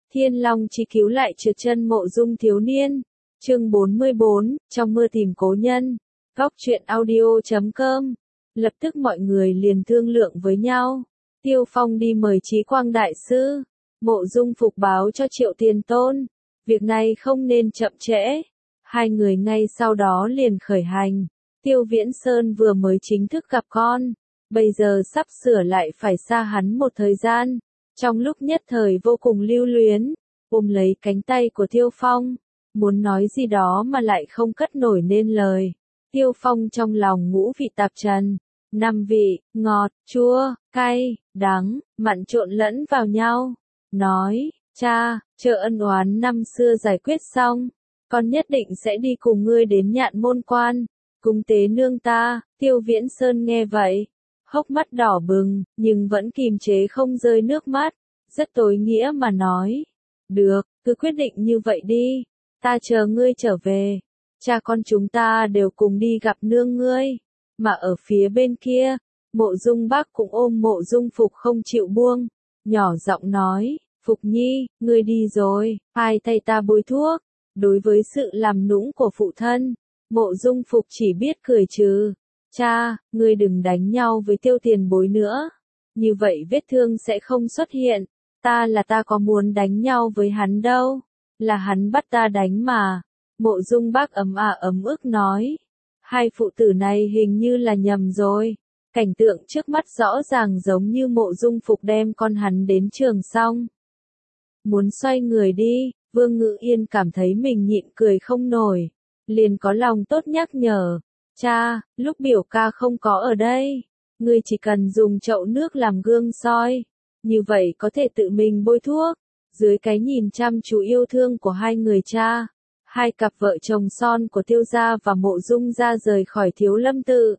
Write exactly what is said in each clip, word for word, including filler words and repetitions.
Thiên Long chi cứu lại trượt chân Mộ Dung thiếu niên. Chương bốn mươi bốn, trong mơ tìm cố nhân. Góc truyện audio chấm com. Lập tức mọi người liền thương lượng với nhau. Tiêu Phong đi mời Chí Quang đại sư. Mộ Dung phục báo cho Triệu Tiền Tôn. Việc này không nên chậm trễ. Hai người ngay sau đó liền khởi hành. Tiêu Viễn Sơn vừa mới chính thức gặp con. Bây giờ sắp sửa lại phải xa hắn một thời gian. Trong lúc nhất thời vô cùng lưu luyến, ôm lấy cánh tay của Tiêu Phong, muốn nói gì đó mà lại không cất nổi nên lời. Tiêu Phong trong lòng ngũ vị tạp trần, năm vị, ngọt, chua, cay, đắng, mặn trộn lẫn vào nhau. Nói, cha, chờ ân oán năm xưa giải quyết xong, con nhất định sẽ đi cùng ngươi đến Nhạn Môn Quan, cúng tế nương ta. Tiêu Viễn Sơn nghe vậy, hốc mắt đỏ bừng, nhưng vẫn kìm chế không rơi nước mắt, rất tối nghĩa mà nói. Được, cứ quyết định như vậy đi, ta chờ ngươi trở về, cha con chúng ta đều cùng đi gặp nương ngươi. Mà ở phía bên kia, Mộ Dung Bác cũng ôm Mộ Dung Phục không chịu buông, nhỏ giọng nói, Phục Nhi, ngươi đi rồi, ai thay ta bôi thuốc. Đối với sự làm nũng của phụ thân, Mộ Dung Phục chỉ biết cười trừ. Cha, ngươi đừng đánh nhau với Tiêu tiền bối nữa. Như vậy vết thương sẽ không xuất hiện. Ta là ta có muốn đánh nhau với hắn đâu. Là hắn bắt ta đánh mà. Mộ Dung Bác ấm à ấm ức nói. Hai phụ tử này hình như là nhầm rồi. Cảnh tượng trước mắt rõ ràng giống như Mộ Dung Phục đem con hắn đến trường xong. Muốn xoay người đi, Vương Ngự Yên cảm thấy mình nhịn cười không nổi. Liền có lòng tốt nhắc nhở. Cha, lúc biểu ca không có ở đây, ngươi chỉ cần dùng chậu nước làm gương soi, như vậy có thể tự mình bôi thuốc. Dưới cái nhìn chăm chú yêu thương của hai người cha, hai cặp vợ chồng son của Tiêu gia và Mộ Dung gia rời khỏi Thiếu Lâm tự.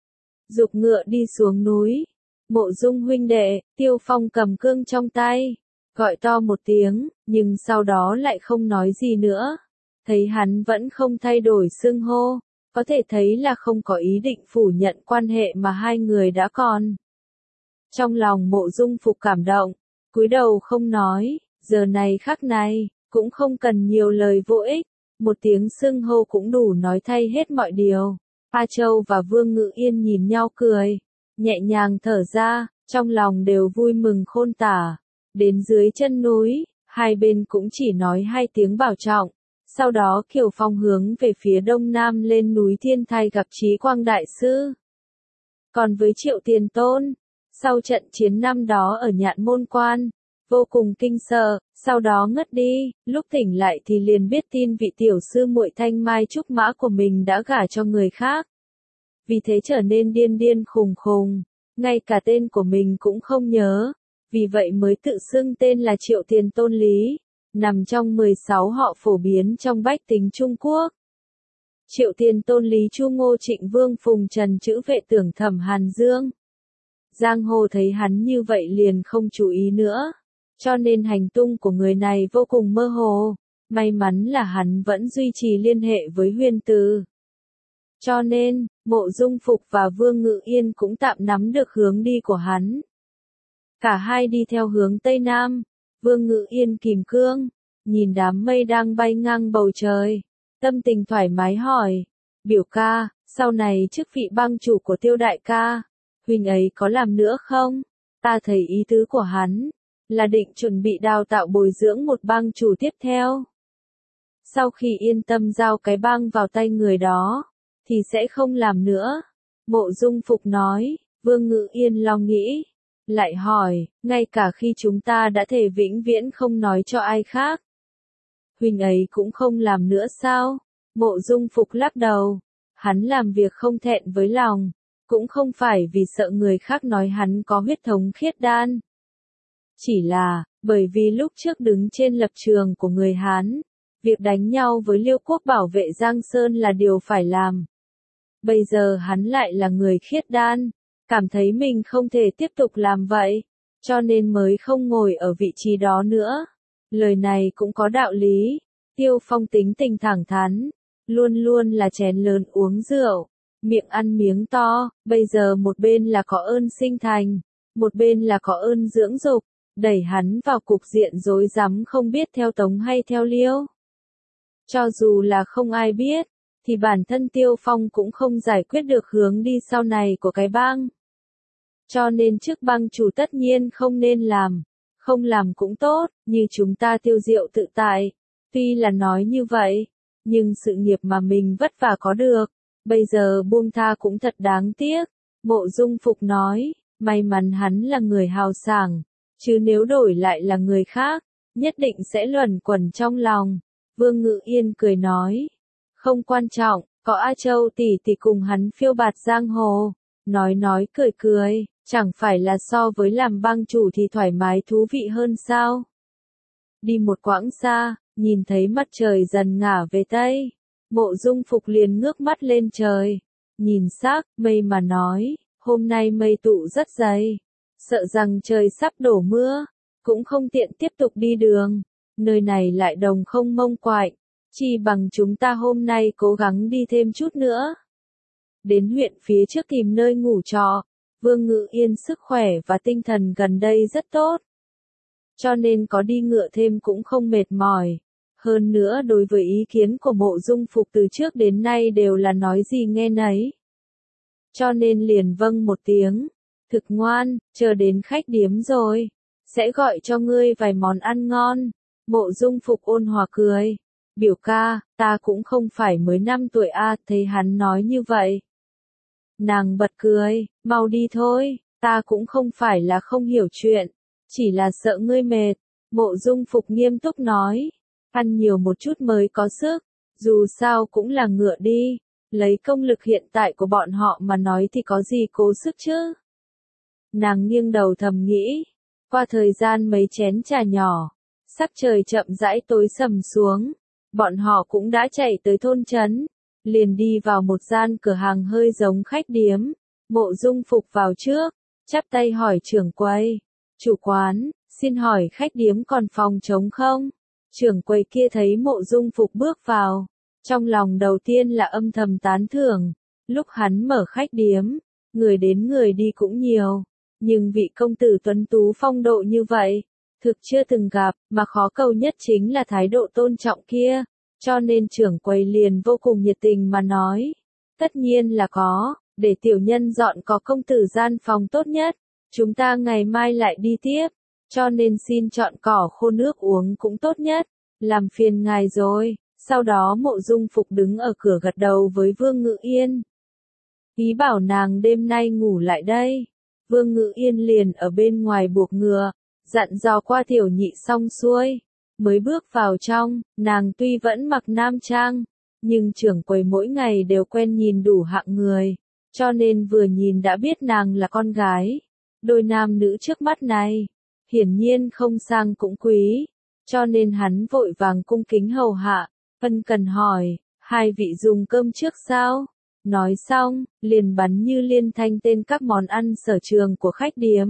Giục ngựa đi xuống núi. Mộ Dung huynh đệ, Tiêu Phong cầm cương trong tay, gọi to một tiếng, nhưng sau đó lại không nói gì nữa. Thấy hắn vẫn không thay đổi xưng hô, có thể thấy là không có ý định phủ nhận quan hệ mà hai người đã còn. Trong lòng Mộ Dung Phục cảm động, cúi đầu không nói, giờ này khắc này, cũng không cần nhiều lời vô ích, một tiếng xưng hô cũng đủ nói thay hết mọi điều. A Châu và Vương Ngự Yên nhìn nhau cười, nhẹ nhàng thở ra, trong lòng đều vui mừng khôn tả. Đến dưới chân núi, hai bên cũng chỉ nói hai tiếng bảo trọng. Sau đó Kiều Phong hướng về phía đông nam lên núi Thiên Thai gặp Chí Quang đại sư. Còn với Triệu Tiền Tôn, sau trận chiến năm đó ở Nhạn Môn Quan, vô cùng kinh sợ, sau đó ngất đi, lúc tỉnh lại thì liền biết tin vị tiểu sư muội Thanh Mai Trúc Mã của mình đã gả cho người khác. Vì thế trở nên điên điên khùng khùng, ngay cả tên của mình cũng không nhớ, vì vậy mới tự xưng tên là Triệu Tiền Tôn Lý. Nằm trong mười sáu họ phổ biến trong bách tính Trung Quốc. Triệu Tiền Tôn Lý Chu Ngô Trịnh Vương Phùng Trần chữ vệ tưởng Thẩm Hàn Dương. Giang hồ thấy hắn như vậy liền không chú ý nữa, cho nên hành tung của người này vô cùng mơ hồ. May mắn là hắn vẫn duy trì liên hệ với Huyền Từ. Cho nên, Mộ Dung Phục và Vương Ngự Yên cũng tạm nắm được hướng đi của hắn. Cả hai đi theo hướng Tây Nam. Vương Ngự Yên kìm cương, nhìn đám mây đang bay ngang bầu trời, tâm tình thoải mái hỏi, biểu ca, sau này chức vị bang chủ của Tiêu đại ca, huynh ấy có làm nữa không? Ta thấy ý tứ của hắn, là định chuẩn bị đào tạo bồi dưỡng một bang chủ tiếp theo. Sau khi yên tâm giao cái bang vào tay người đó, thì sẽ không làm nữa. Mộ Dung Phục nói. Vương Ngự Yên lo nghĩ, lại hỏi, ngay cả khi chúng ta đã thề vĩnh viễn không nói cho ai khác, huynh ấy cũng không làm nữa sao? Mộ Dung Phục lắc đầu, hắn làm việc không thẹn với lòng, cũng không phải vì sợ người khác nói hắn có huyết thống khiết đan. Chỉ là, bởi vì lúc trước đứng trên lập trường của người Hán, việc đánh nhau với Liêu quốc bảo vệ Giang Sơn là điều phải làm. Bây giờ hắn lại là người khiết đan, cảm thấy mình không thể tiếp tục làm vậy, cho nên mới không ngồi ở vị trí đó nữa. Lời này cũng có đạo lý. Tiêu Phong tính tình thẳng thắn, luôn luôn là chén lớn uống rượu, miệng ăn miếng to, bây giờ một bên là có ơn sinh thành, một bên là có ơn dưỡng dục, đẩy hắn vào cục diện rối rắm không biết theo Tống hay theo Liêu. Cho dù là không ai biết, thì bản thân Tiêu Phong cũng không giải quyết được hướng đi sau này của cái bang. Cho nên chức bang chủ tất nhiên không nên làm, không làm cũng tốt, như chúng ta Tiêu Diệu tự tại. Tuy là nói như vậy, nhưng sự nghiệp mà mình vất vả có được, bây giờ buông tha cũng thật đáng tiếc. Mộ Dung Phục nói, may mắn hắn là người hào sảng, chứ nếu đổi lại là người khác, nhất định sẽ luẩn quẩn trong lòng. Vương Ngự Yên cười nói, không quan trọng, có A Châu tỷ tỷ cùng hắn phiêu bạt giang hồ. Nói nói cười cười, chẳng phải là so với làm bang chủ thì thoải mái thú vị hơn sao? Đi một quãng xa, nhìn thấy mặt trời dần ngả về tây, Mộ Dung Phục liền ngước mắt lên trời, nhìn sắc mây mà nói, hôm nay mây tụ rất dày, sợ rằng trời sắp đổ mưa, cũng không tiện tiếp tục đi đường, nơi này lại đồng không mông quạnh, chi bằng chúng ta hôm nay cố gắng đi thêm chút nữa. Đến huyện phía trước tìm nơi ngủ trọ, Vương Ngự Yên sức khỏe và tinh thần gần đây rất tốt, cho nên có đi ngựa thêm cũng không mệt mỏi. Hơn nữa đối với ý kiến của Mộ Dung Phục từ trước đến nay đều là nói gì nghe nấy. Cho nên liền vâng một tiếng, thực ngoan, chờ đến khách điếm rồi, sẽ gọi cho ngươi vài món ăn ngon. Mộ Dung Phục ôn hòa cười, biểu ca, ta cũng không phải mới năm tuổi a, thấy hắn nói như vậy. Nàng bật cười, mau đi thôi, ta cũng không phải là không hiểu chuyện, chỉ là sợ ngươi mệt. Mộ Dung Phục nghiêm túc nói, ăn nhiều một chút mới có sức, dù sao cũng là ngựa đi, lấy công lực hiện tại của bọn họ mà nói thì có gì cố sức chứ. Nàng nghiêng đầu thầm nghĩ, qua thời gian mấy chén trà nhỏ, sắc trời chậm rãi tối sầm xuống, bọn họ cũng đã chạy tới thôn trấn, liền đi vào một gian cửa hàng hơi giống khách điếm. Mộ Dung Phục vào trước, chắp tay hỏi trưởng quầy, chủ quán, xin hỏi khách điếm còn phòng trống không? Trưởng quầy kia thấy Mộ Dung Phục bước vào, trong lòng đầu tiên là âm thầm tán thưởng, lúc hắn mở khách điếm, người đến người đi cũng nhiều, nhưng vị công tử tuấn tú phong độ như vậy, thực chưa từng gặp, mà khó cầu nhất chính là thái độ tôn trọng kia, cho nên trưởng quầy liền vô cùng nhiệt tình mà nói, tất nhiên là có, để tiểu nhân dọn có công tử gian phòng tốt nhất, chúng ta ngày mai lại đi tiếp, cho nên xin chọn cỏ khô nước uống cũng tốt nhất, làm phiền ngài rồi. Sau đó Mộ Dung Phục đứng ở cửa gật đầu với Vương Ngự Yên, ý bảo nàng đêm nay ngủ lại đây. Vương Ngự Yên liền ở bên ngoài buộc ngựa, dặn dò qua tiểu nhị xong xuôi, mới bước vào trong. Nàng tuy vẫn mặc nam trang, nhưng trưởng quầy mỗi ngày đều quen nhìn đủ hạng người, cho nên vừa nhìn đã biết nàng là con gái. Đôi nam nữ trước mắt này, hiển nhiên không sang cũng quý, cho nên hắn vội vàng cung kính hầu hạ, ân cần hỏi, hai vị dùng cơm trước sao? Nói xong, liền bắn như liên thanh tên các món ăn sở trường của khách điếm.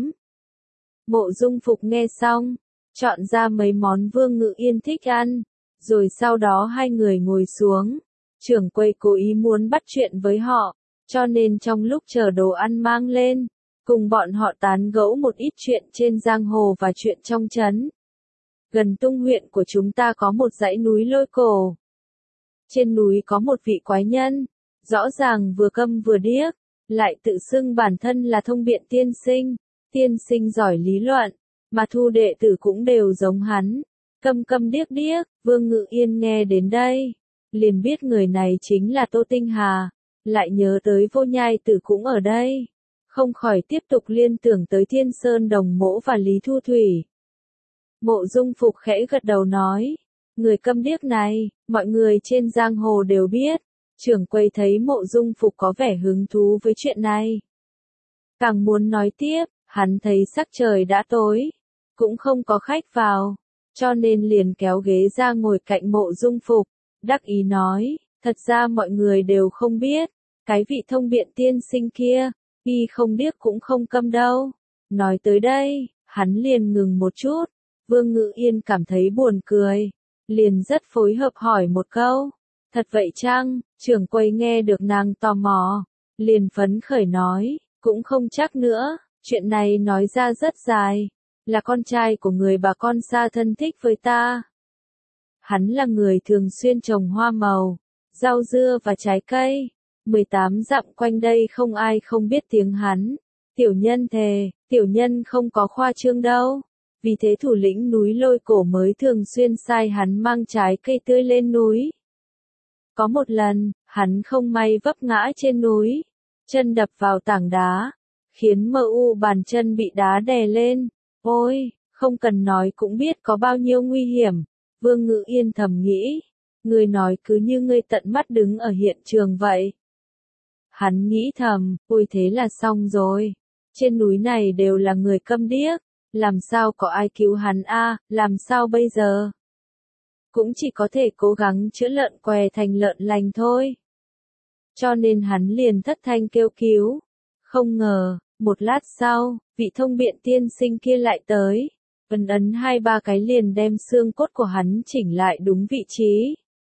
Mộ Dung Phục nghe xong, chọn ra mấy món Vương Ngự Yên thích ăn, rồi sau đó hai người ngồi xuống. Trưởng quầy cố ý muốn bắt chuyện với họ, cho nên trong lúc chờ đồ ăn mang lên, cùng bọn họ tán gẫu một ít chuyện trên giang hồ và chuyện trong trấn. Gần Tung huyện của chúng ta có một dãy núi Lôi Cổ. Trên núi có một vị quái nhân, rõ ràng vừa câm vừa điếc, lại tự xưng bản thân là Thông Biện tiên sinh, tiên sinh giỏi lý luận, mà thu đệ tử cũng đều giống hắn, câm câm điếc điếc. Vương Ngự Yên nghe đến đây, liền biết người này chính là Tô Tinh Hà, lại nhớ tới Vô Nhai Tử cũng ở đây, không khỏi tiếp tục liên tưởng tới Thiên Sơn Đồng Mỗ và Lý Thu Thủy. Mộ Dung Phục khẽ gật đầu nói, người câm điếc này, mọi người trên giang hồ đều biết. Trưởng quầy thấy Mộ Dung Phục có vẻ hứng thú với chuyện này, càng muốn nói tiếp. Hắn thấy sắc trời đã tối, cũng không có khách vào, cho nên liền kéo ghế ra ngồi cạnh Mộ Dung Phục, đắc ý nói, thật ra mọi người đều không biết, cái vị Thông Biện tiên sinh kia, y không điếc cũng không câm đâu. Nói tới đây, hắn liền ngừng một chút. Vương Ngự Yên cảm thấy buồn cười, liền rất phối hợp hỏi một câu, thật vậy chăng? Trưởng quầy nghe được nàng tò mò, liền phấn khởi nói, cũng không chắc nữa, chuyện này nói ra rất dài, là con trai của người bà con xa thân thích với ta. Hắn là người thường xuyên trồng hoa màu, rau dưa và trái cây. mười tám dặm quanh đây không ai không biết tiếng hắn. Tiểu nhân thề, tiểu nhân không có khoa trương đâu. Vì thế thủ lĩnh núi Lôi Cổ mới thường xuyên sai hắn mang trái cây tươi lên núi. Có một lần, hắn không may vấp ngã trên núi, chân đập vào tảng đá, khiến mờ u bàn chân bị đá đè lên. Ôi, không cần nói cũng biết có bao nhiêu nguy hiểm. Vương Ngự Yên thầm nghĩ, người nói cứ như ngươi tận mắt đứng ở hiện trường vậy. Hắn nghĩ thầm, ôi thế là xong rồi. Trên núi này đều là người câm điếc, làm sao có ai cứu hắn a, làm sao bây giờ? Cũng chỉ có thể cố gắng chữa lợn què thành lợn lành thôi. Cho nên hắn liền thất thanh kêu cứu. Không ngờ, một lát sau, vị thông biện tiên sinh kia lại tới, ấn ấn hai ba cái liền đem xương cốt của hắn chỉnh lại đúng vị trí.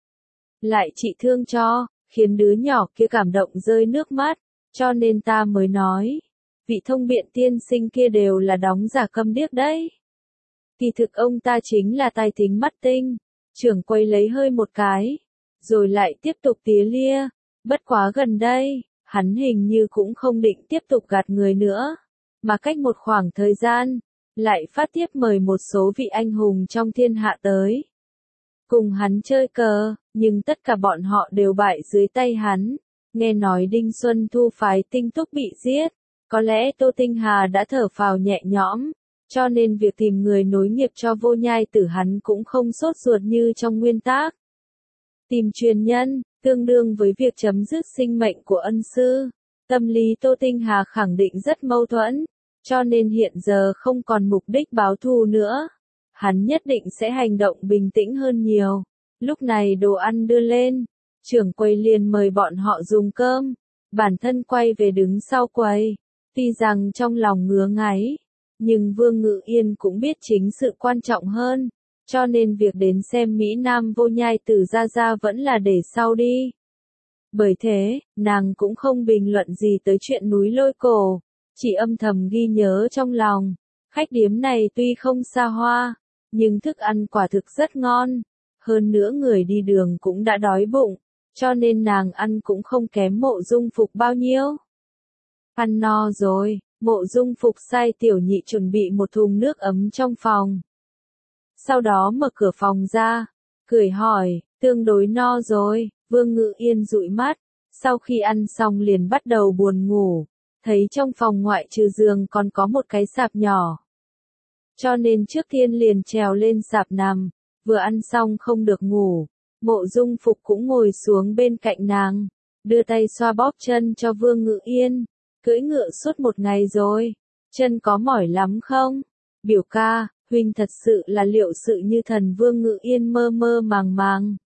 Lại trị thương cho, khiến đứa nhỏ kia cảm động rơi nước mắt, cho nên ta mới nói, vị thông biện tiên sinh kia đều là đóng giả câm điếc đấy. Kỳ thực ông ta chính là tai thính mắt tinh. Trưởng quầy lấy hơi một cái, rồi lại tiếp tục tía lia. Bất quá gần đây, hắn hình như cũng không định tiếp tục gạt người nữa, mà cách một khoảng thời gian, lại phát tiếp mời một số vị anh hùng trong thiên hạ tới. Cùng hắn chơi cờ, nhưng tất cả bọn họ đều bại dưới tay hắn. Nghe nói Đinh Xuân Thu phái Tinh Túc bị giết, có lẽ Tô Tinh Hà đã thở phào nhẹ nhõm. Cho nên việc tìm người nối nghiệp cho Vô Nhai Tử hắn cũng không sốt ruột như trong nguyên tác. Tìm truyền nhân, tương đương với việc chấm dứt sinh mệnh của ân sư. Tâm lý Tô Tinh Hà khẳng định rất mâu thuẫn, cho nên hiện giờ không còn mục đích báo thù nữa. Hắn nhất định sẽ hành động bình tĩnh hơn nhiều. Lúc này đồ ăn đưa lên, trưởng quầy liền mời bọn họ dùng cơm. Bản thân quay về đứng sau quầy, tuy rằng trong lòng ngứa ngáy. Nhưng Vương Ngự Yên cũng biết chính sự quan trọng hơn, cho nên việc đến xem Mỹ Nam Vô Nhai Tử ra ra vẫn là để sau đi. Bởi thế, nàng cũng không bình luận gì tới chuyện núi Lôi Cổ, chỉ âm thầm ghi nhớ trong lòng. Khách điếm này tuy không xa hoa, nhưng thức ăn quả thực rất ngon. Hơn nữa người đi đường cũng đã đói bụng, cho nên nàng ăn cũng không kém Mộ Dung Phục bao nhiêu. Ăn no rồi. Mộ Dung Phục sai tiểu nhị chuẩn bị một thùng nước ấm trong phòng. Sau đó mở cửa phòng ra, cười hỏi, tương đối no rồi. Vương Ngự Yên dụi mắt, sau khi ăn xong liền bắt đầu buồn ngủ, thấy trong phòng ngoại trừ giường còn có một cái sạp nhỏ. Cho nên trước tiên liền trèo lên sạp nằm, vừa ăn xong không được ngủ. Mộ Dung Phục cũng ngồi xuống bên cạnh nàng, đưa tay xoa bóp chân cho Vương Ngự Yên. Cưỡi ngựa suốt một ngày rồi, chân có mỏi lắm không? Biểu ca, huynh thật sự là liệu sự như thần. Vương Ngự Yên mơ mơ màng màng.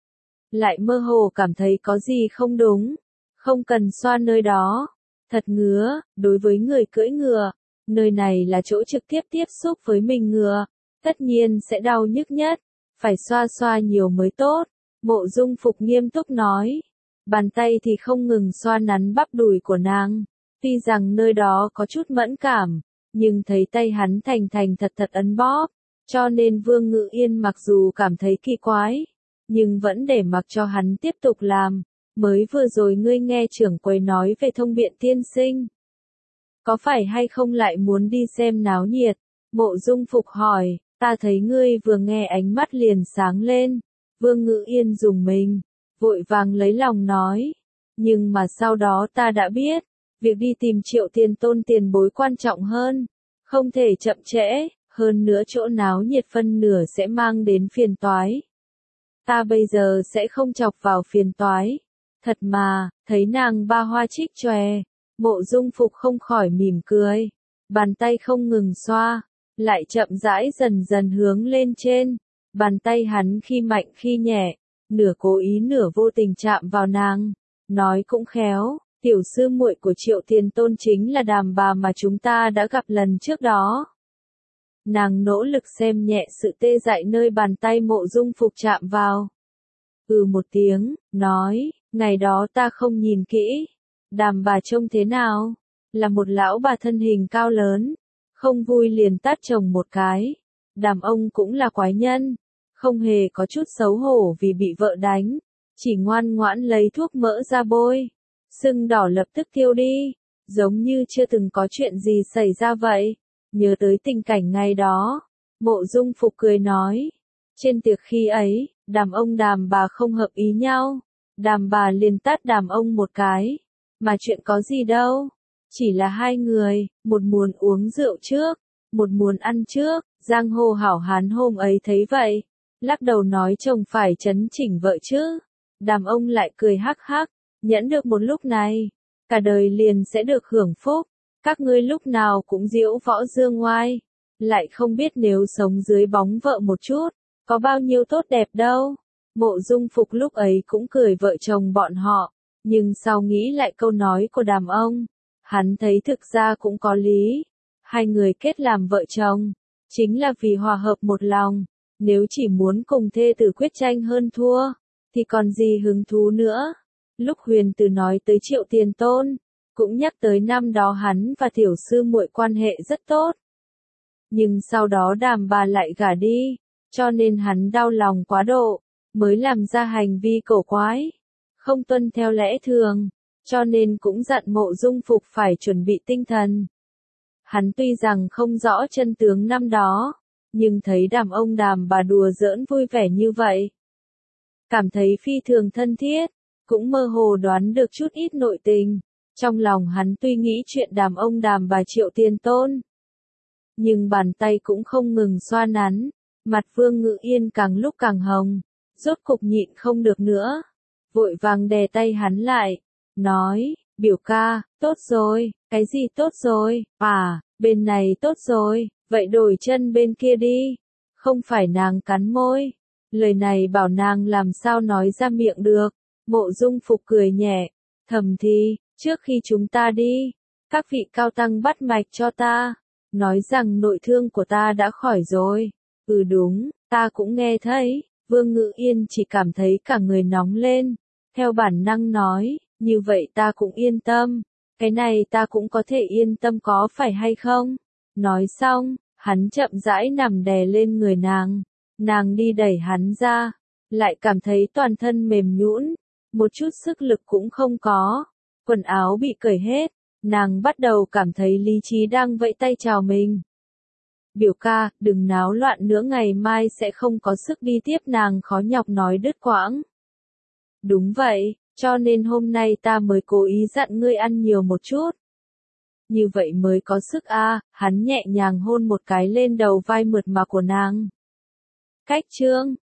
Lại mơ hồ cảm thấy có gì không đúng, không cần xoa nơi đó. Thật ngứa, đối với người cưỡi ngựa, nơi này là chỗ trực tiếp tiếp xúc với mình ngựa, tất nhiên sẽ đau nhức nhất, phải xoa xoa nhiều mới tốt. Mộ Dung Phục nghiêm túc nói, bàn tay thì không ngừng xoa nắn bắp đùi của nàng. Tuy rằng nơi đó có chút mẫn cảm, nhưng thấy tay hắn thành thành thật thật ấn bóp, cho nên Vương Ngự Yên mặc dù cảm thấy kỳ quái, nhưng vẫn để mặc cho hắn tiếp tục làm. Mới vừa rồi ngươi nghe trưởng quầy nói về thông biện tiên sinh. Có phải hay không lại muốn đi xem náo nhiệt? Mộ Dung Phục hỏi, ta thấy ngươi vừa nghe ánh mắt liền sáng lên. Vương Ngự Yên dùng mình, vội vàng lấy lòng nói, nhưng mà sau đó ta đã biết. Việc đi tìm Triệu Tiền Tôn tiền bối quan trọng hơn, không thể chậm trễ, hơn nữa chỗ náo nhiệt phân nửa sẽ mang đến phiền toái. Ta bây giờ sẽ không chọc vào phiền toái. Thật mà, thấy nàng ba hoa trích chòe, Mộ Dung Phục không khỏi mỉm cười, bàn tay không ngừng xoa, lại chậm rãi dần dần hướng lên trên, bàn tay hắn khi mạnh khi nhẹ, nửa cố ý nửa vô tình chạm vào nàng, nói cũng khéo. Tiểu sư muội của Triệu Tiền Tôn chính là đàm bà mà chúng ta đã gặp lần trước đó. Nàng nỗ lực xem nhẹ sự tê dại nơi bàn tay Mộ Dung Phục chạm vào. Ừ một tiếng, nói, ngày đó ta không nhìn kỹ. Đàm bà trông thế nào? Là một lão bà thân hình cao lớn, không vui liền tát chồng một cái. Đàm ông cũng là quái nhân, không hề có chút xấu hổ vì bị vợ đánh, chỉ ngoan ngoãn lấy thuốc mỡ ra bôi, sưng đỏ lập tức tiêu đi, giống như chưa từng có chuyện gì xảy ra vậy. Nhớ tới tình cảnh ngày đó, Mộ Dung Phục cười nói, trên tiệc khi ấy, đàm ông đàm bà không hợp ý nhau, đàm bà liền tát đàm ông một cái, mà chuyện có gì đâu, chỉ là hai người, một muốn uống rượu trước, một muốn ăn trước. Giang hồ hảo hán hôm ấy thấy vậy, lắc đầu nói chồng phải chấn chỉnh vợ chứ. Đàm ông lại cười hắc hắc, nhẫn được một lúc này, cả đời liền sẽ được hưởng phúc. Các ngươi lúc nào cũng diễu võ dương ngoai, lại không biết nếu sống dưới bóng vợ một chút, có bao nhiêu tốt đẹp đâu. Mộ Dung Phục lúc ấy cũng cười vợ chồng bọn họ, nhưng sau nghĩ lại câu nói của đàm ông, hắn thấy thực ra cũng có lý. Hai người kết làm vợ chồng, chính là vì hòa hợp một lòng, nếu chỉ muốn cùng thê tử quyết tranh hơn thua, thì còn gì hứng thú nữa. Lúc Huyền Từ nói tới Triệu Tiền Tôn, cũng nhắc tới năm đó hắn và tiểu sư muội quan hệ rất tốt. Nhưng sau đó đàm bà lại gả đi, cho nên hắn đau lòng quá độ, mới làm ra hành vi cổ quái, không tuân theo lẽ thường, cho nên cũng dặn Mộ Dung Phục phải chuẩn bị tinh thần. Hắn tuy rằng không rõ chân tướng năm đó, nhưng thấy đàm ông đàm bà đùa giỡn vui vẻ như vậy, cảm thấy phi thường thân thiết, cũng mơ hồ đoán được chút ít nội tình. Trong lòng hắn tuy nghĩ chuyện đàm ông đàm bà Triệu Tiền Tôn, nhưng bàn tay cũng không ngừng xoa nắn, mặt Vương Ngự Yên càng lúc càng hồng, rốt cục nhịn không được nữa, vội vàng đè tay hắn lại, nói, biểu ca, tốt rồi, cái gì tốt rồi, à, bên này tốt rồi, vậy đổi chân bên kia đi, không phải nàng cắn môi, lời này bảo nàng làm sao nói ra miệng được. Mộ Dung Phục cười nhẹ, thầm thì, trước khi chúng ta đi, các vị cao tăng bắt mạch cho ta, nói rằng nội thương của ta đã khỏi rồi. Ừ đúng, ta cũng nghe thấy. Vương Ngự Yên chỉ cảm thấy cả người nóng lên, theo bản năng nói, như vậy ta cũng yên tâm, cái này ta cũng có thể yên tâm có phải hay không? Nói xong, hắn chậm rãi nằm đè lên người nàng, nàng đi đẩy hắn ra, lại cảm thấy toàn thân mềm nhũn, một chút sức lực cũng không có, quần áo bị cởi hết, nàng bắt đầu cảm thấy lý trí đang vẫy tay chào mình. Biểu ca, đừng náo loạn nữa, ngày mai sẽ không có sức đi tiếp, nàng khó nhọc nói đứt quãng. Đúng vậy, cho nên hôm nay ta mới cố ý dặn ngươi ăn nhiều một chút. Như vậy mới có sức a. À, hắn nhẹ nhàng hôn một cái lên đầu vai mượt mà của nàng. Cách chương